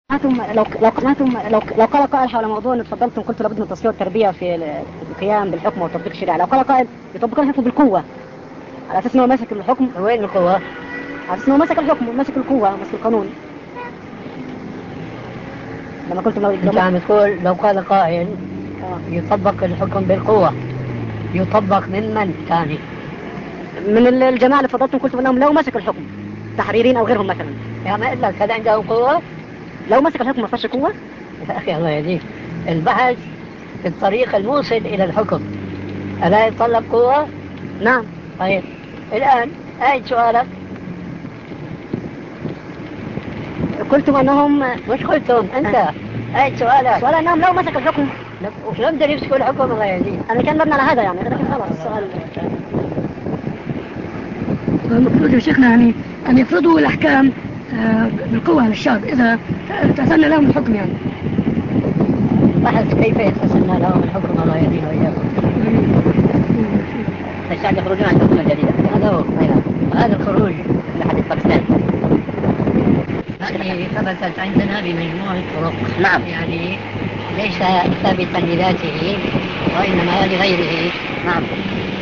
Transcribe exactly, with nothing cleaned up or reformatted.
قنعتم لو لو قنعتم لو لو قال قائل حول موضوع ان اتفضلتم قلت لابد من التصفيه والتربيه في القيام بالحكم وتطبيق الشريعه، لو قال قائل يطبقون الحكم بالقوه على اساس انه ماسك الحكم، وين القوة؟ على اساس انه ماسك الحكم وماسك القوه وماسك القانون. لما قلت لو انت عم تقول لو قال قائل آه. يطبق الحكم بالقوة، يطبق من من ثاني؟ من الجماعه اللي اتفضلتم قلت انهم لو مسك الحكم تحريرين او غيرهم مثلا، يا ما قلت لك هذا عنده قوة؟ لو مسك الحكم ما صارش قوه. يا أخي الله يهديك، البحث في الطريق الموصل إلى الحكم ألا يتطلب قوة؟ نعم. طيب الآن أعد سؤالك. قلتم انهم مش قلتم أنت أعد سؤالك. سؤال انهم لو مسك الحكم. وشلون بدهم يمسكوا الحكم الله يهديك؟ انا كان مبني على هذا يعني، لكن خلاص السؤال. المفروض يا شيخنا يعني أن يفرضوا الأحكام بالقوة على الشعب إذا تأثرنا لهم الحكم يعني. بحث كيف يتسنى لهم الحكم الله يهدينا وإياكم. الشعب يخرجون عن الحكومة الجديدة، هذا هو. هذا الخروج لحديث باكستان هذه ثبتت عندنا بمجموعة طرق. نعم. يعني ليس ثابتا لذاته وإنما لغيره. نعم.